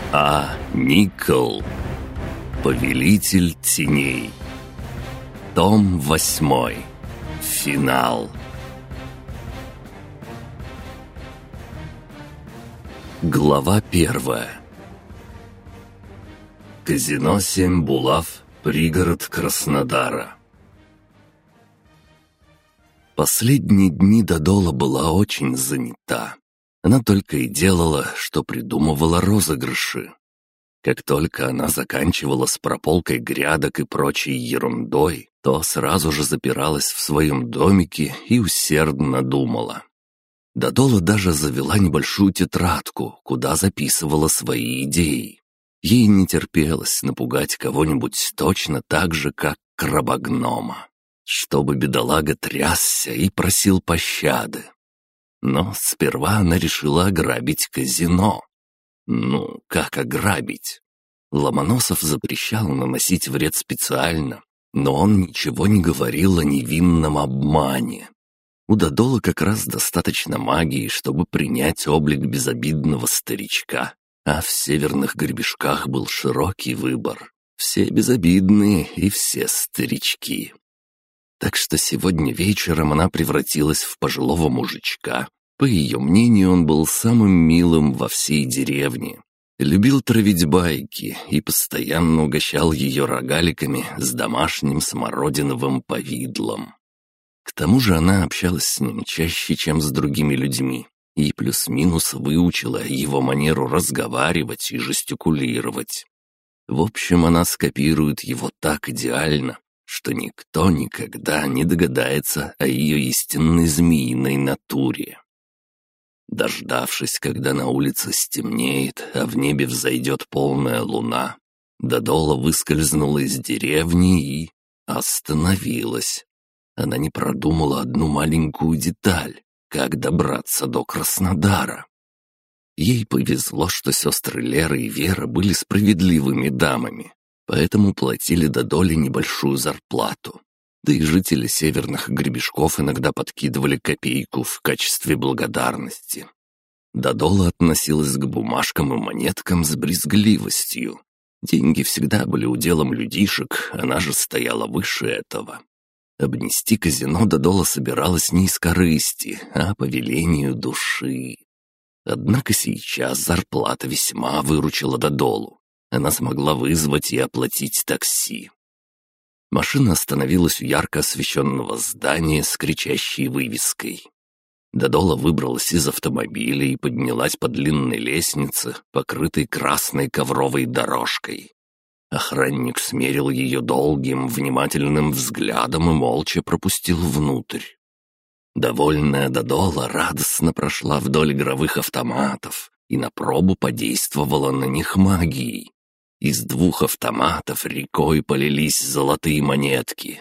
Никол. Повелитель теней. Том 8. Финал. Глава 1. Казино «Семь булав», пригород Краснодара. Последние дни Додола была очень занята. Она только и делала, что придумывала розыгрыши. Как только она заканчивала с прополкой грядок и прочей ерундой, то сразу же запиралась в своем домике и усердно думала. Додола даже завела небольшую тетрадку, куда записывала свои идеи. Ей не терпелось напугать кого-нибудь точно так же, как крабогнома, чтобы бедолага трясся и просил пощады. Но сперва она решила ограбить казино. Ну, как ограбить? Ломоносов запрещал наносить вред специально, но он ничего не говорил о невинном обмане. У Додолы как раз достаточно магии, чтобы принять облик безобидного старичка, а в северных гребешках был широкий выбор. Все безобидные и все старички. Так что сегодня вечером она превратилась в пожилого мужичка. По ее мнению, он был самым милым во всей деревне. Любил травить байки и постоянно угощал ее рогаликами с домашним смородиновым повидлом. К тому же она общалась с ним чаще, чем с другими людьми, и плюс-минус выучила его манеру разговаривать и жестикулировать. В общем, она скопирует его так идеально, что никто никогда не догадается о ее истинной змеиной натуре. Дождавшись, когда на улице стемнеет, а в небе взойдет полная луна, Додола выскользнула из деревни и остановилась. Она не продумала одну маленькую деталь — как добраться до Краснодара. Ей повезло, что сестры Лера и Вера были справедливыми дамами, поэтому платили Додоле небольшую зарплату. Да и жители северных гребешков иногда подкидывали копейку в качестве благодарности. Додола относилась к бумажкам и монеткам с брезгливостью. Деньги всегда были уделом людишек, она же стояла выше этого. Обнести казино Додола собиралась не из корысти, а по велению души. Однако сейчас зарплата весьма выручила Додолу. Она смогла вызвать и оплатить такси. Машина остановилась у ярко освещенного здания с кричащей вывеской. Додола выбралась из автомобиля и поднялась по длинной лестнице, покрытой красной ковровой дорожкой. Охранник смерил ее долгим, внимательным взглядом и молча пропустил внутрь. Довольная Додола радостно прошла вдоль игровых автоматов и на пробу подействовала на них магией. Из 2 автоматов рекой полились золотые монетки.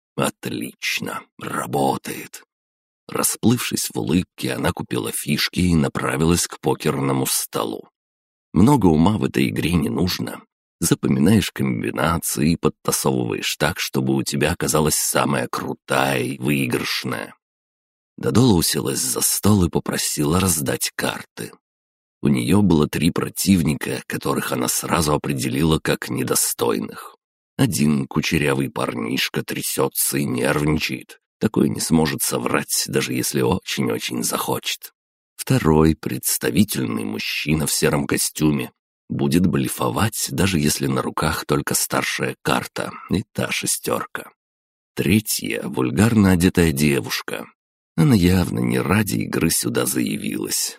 Отлично, работает. Расплывшись в улыбке, она купила фишки и направилась к покерному столу. Много ума в этой игре не нужно. Запоминаешь комбинации и подтасовываешь так, чтобы у тебя оказалась самая крутая и выигрышная. Додола уселась за стол и попросила раздать карты. У нее было 3 противника, которых она сразу определила как недостойных. Один кучерявый парнишка трясется и нервничает. Такой не сможет соврать, даже если очень-очень захочет. Второй, представительный мужчина в сером костюме, будет блефовать, даже если на руках только старшая карта и та 6. Третья — вульгарно одетая девушка. Она явно не ради игры сюда заявилась.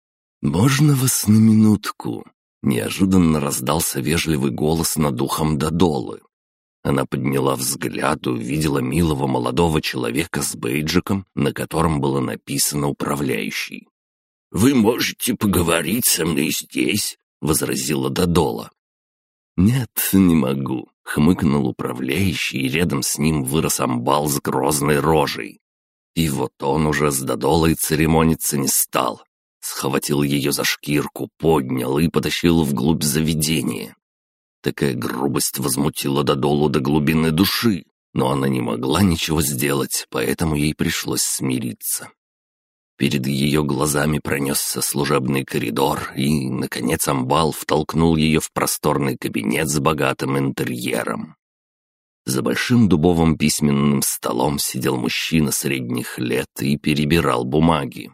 «Можно вас на минутку?» — неожиданно раздался вежливый голос над ухом Додолы. Она подняла взгляд и увидела милого молодого человека с бейджиком, на котором было написано «Управляющий». «Вы можете поговорить со мной здесь?» — возразила Додола. «Нет, не могу», — хмыкнул управляющий, и рядом с ним вырос амбал с грозной рожей. И вот он уже с Додолой церемониться не стал. Схватил ее за шкирку, поднял и потащил вглубь заведения. Такая грубость возмутила Додолу до глубины души, но она не могла ничего сделать, поэтому ей пришлось смириться. Перед ее глазами пронесся служебный коридор, и, наконец, амбал втолкнул ее в просторный кабинет с богатым интерьером. За большим дубовым письменным столом сидел мужчина средних лет и перебирал бумаги.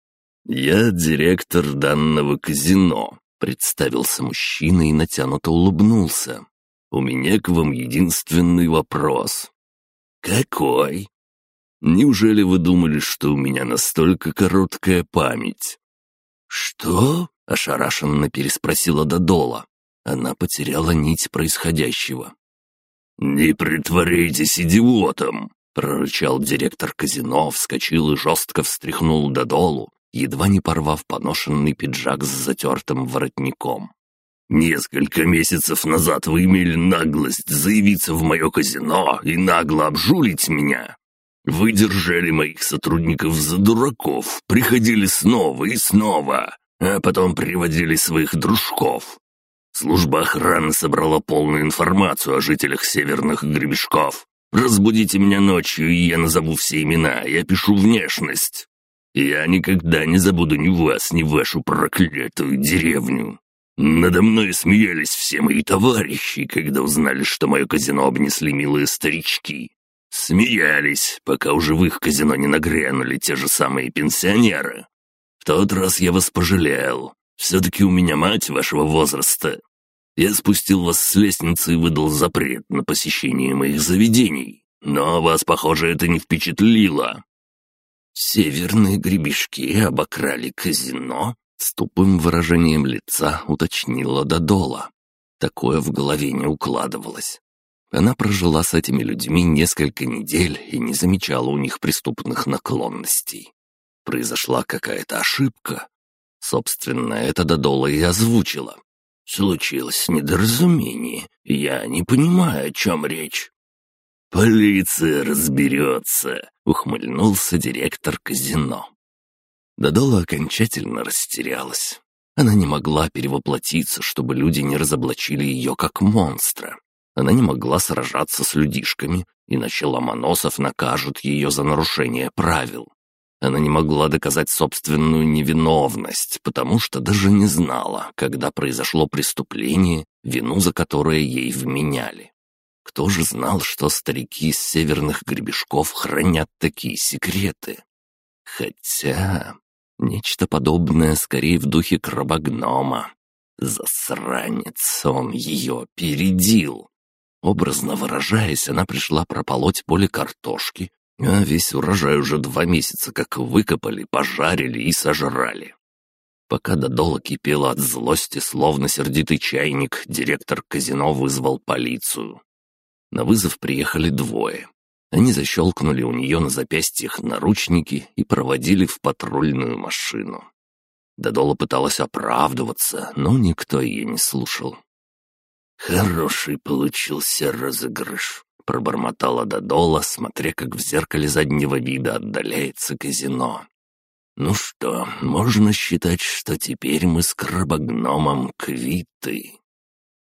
«Я директор данного казино», — представился мужчина и натянуто улыбнулся. «У меня к вам единственный вопрос». «Какой?» «Неужели вы думали, что у меня настолько короткая память?» «Что?» — ошарашенно переспросила Додола. Она потеряла нить происходящего. «Не притворяйтесь идиотом!» — прорычал директор казино, вскочил и жестко встряхнул Додолу, едва не порвав поношенный пиджак с затертым воротником. «Несколько месяцев назад вы имели наглость заявиться в мое казино и нагло обжулить меня. Вы держали моих сотрудников за дураков, приходили снова и снова, а потом приводили своих дружков. Служба охраны собрала полную информацию о жителях северных гребешков. Разбудите меня ночью, и я назову все имена и опишу внешность. Я никогда не забуду ни вас, ни вашу проклятую деревню. Надо мной смеялись все мои товарищи, когда узнали, что мое казино обнесли милые старички. Смеялись, пока уже в их казино не нагрянули те же самые пенсионеры. В тот раз я вас пожалел. Все-таки у меня мать вашего возраста. Я спустил вас с лестницы и выдал запрет на посещение моих заведений. Но вас, похоже, это не впечатлило». «Северные гребешки обокрали казино?» — с тупым выражением лица уточнила Додола. Такое в голове не укладывалось. Она прожила с этими людьми несколько недель и не замечала у них преступных наклонностей. Произошла какая-то ошибка. Собственно, это Додола и озвучила. «Случилось недоразумение. Я не понимаю, о чем речь». «Полиция разберется», — ухмыльнулся директор казино. Додола окончательно растерялась. Она не могла перевоплотиться, чтобы люди не разоблачили ее как монстра. Она не могла сражаться с людишками, иначе Ломоносов накажут ее за нарушение правил. Она не могла доказать собственную невиновность, потому что даже не знала, когда произошло преступление, вину за которое ей вменяли. Кто же знал, что старики из северных гребешков хранят такие секреты? Хотя нечто подобное скорее в духе крабогнома. Засранец, он ее опередил. Образно выражаясь, она пришла прополоть поле картошки, а весь урожай уже 2 месяца как выкопали, пожарили и сожрали. Пока Додола кипела от злости, словно сердитый чайник, директор казино вызвал полицию. На вызов приехали 2. Они защелкнули у нее на запястьях наручники и проводили в патрульную машину. Додола пыталась оправдываться, но никто ее не слушал. «Хороший получился розыгрыш», — пробормотала Додола, смотря как в зеркале заднего вида отдаляется казино. «Ну что, можно считать, что теперь мы с крабогномом квиты».